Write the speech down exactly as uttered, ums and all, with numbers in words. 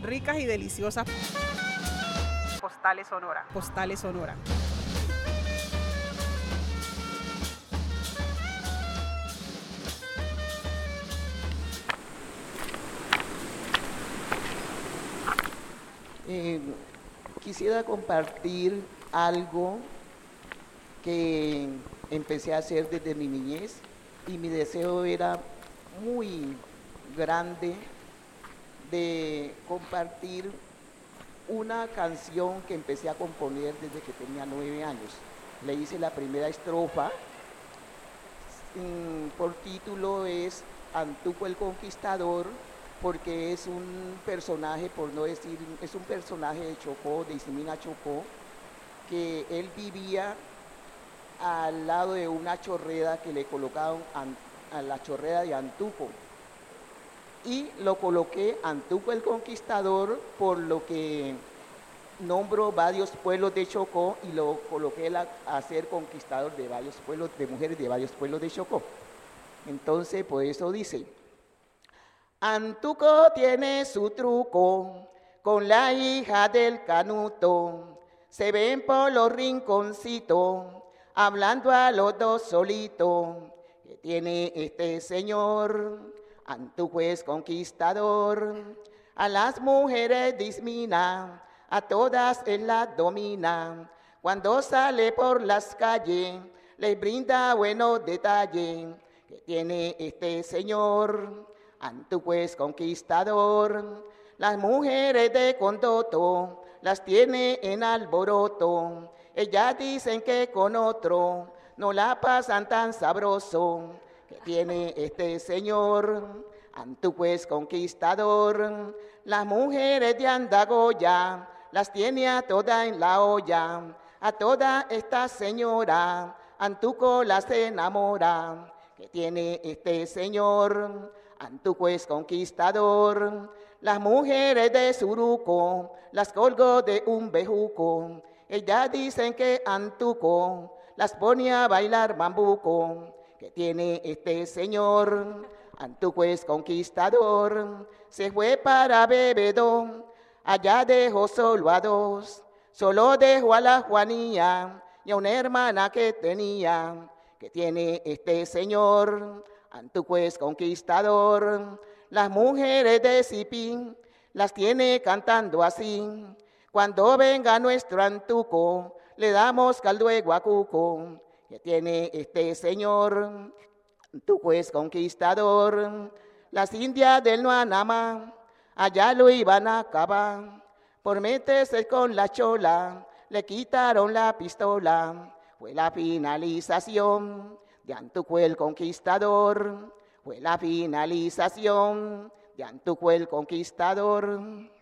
ricas y deliciosas. Postales Sonora. Postales Sonora. Eh, quisiera compartir algo que empecé a hacer desde mi niñez y mi deseo era muy grande de compartir una canción que empecé a componer desde que tenía nueve años. Le hice la primera estrofa, por título es Antuco el Conquistador, porque es un personaje, por no decir, es un personaje de Chocó, de Isimina Chocó, que él vivía al lado de una chorrera que le colocaron a, a la chorrera de Antuco. Y lo coloqué Antuco el Conquistador por lo que nombro varios pueblos de Chocó y lo coloqué la, a ser conquistador de varios pueblos, de mujeres de varios pueblos de Chocó. Entonces, por eso dice: Antuco tiene su truco con la hija del canuto, se ven por los rinconcitos, hablando a los dos solitos, que tiene este señor, Antuco es conquistador, a las mujeres dismina, a todas él las domina, cuando sale por las calles, les brinda buenos detalles, que tiene este señor, Antuco es conquistador, las mujeres de Condoto las tiene en alboroto, ellas dicen que con otro no la pasan tan sabroso, que tiene este señor, Antuco es conquistador, las mujeres de Andagoya las tiene a todas en la olla, a toda esta señora Antuco las enamora, que tiene este señor, Antuco es conquistador, las mujeres de Suruco las colgó de un bejuco, ellas dicen que Antuco las pone a bailar bambuco, que tiene este señor, Antuco es conquistador, se fue para Bebedón, allá dejó solo a dos, solo dejó a la Juanía y a una hermana que tenía, que tiene este señor, Antuco es conquistador, las mujeres de Sipín las tiene cantando así, cuando venga nuestro Antuco, le damos caldo de guacuco, que tiene este señor, Antuco es conquistador, las indias del Nuanamá, allá lo iban a acabar, por meterse con la chola, le quitaron la pistola, fue la finalización de Antuco el Conquistador, fue la finalización de Antuco el Conquistador.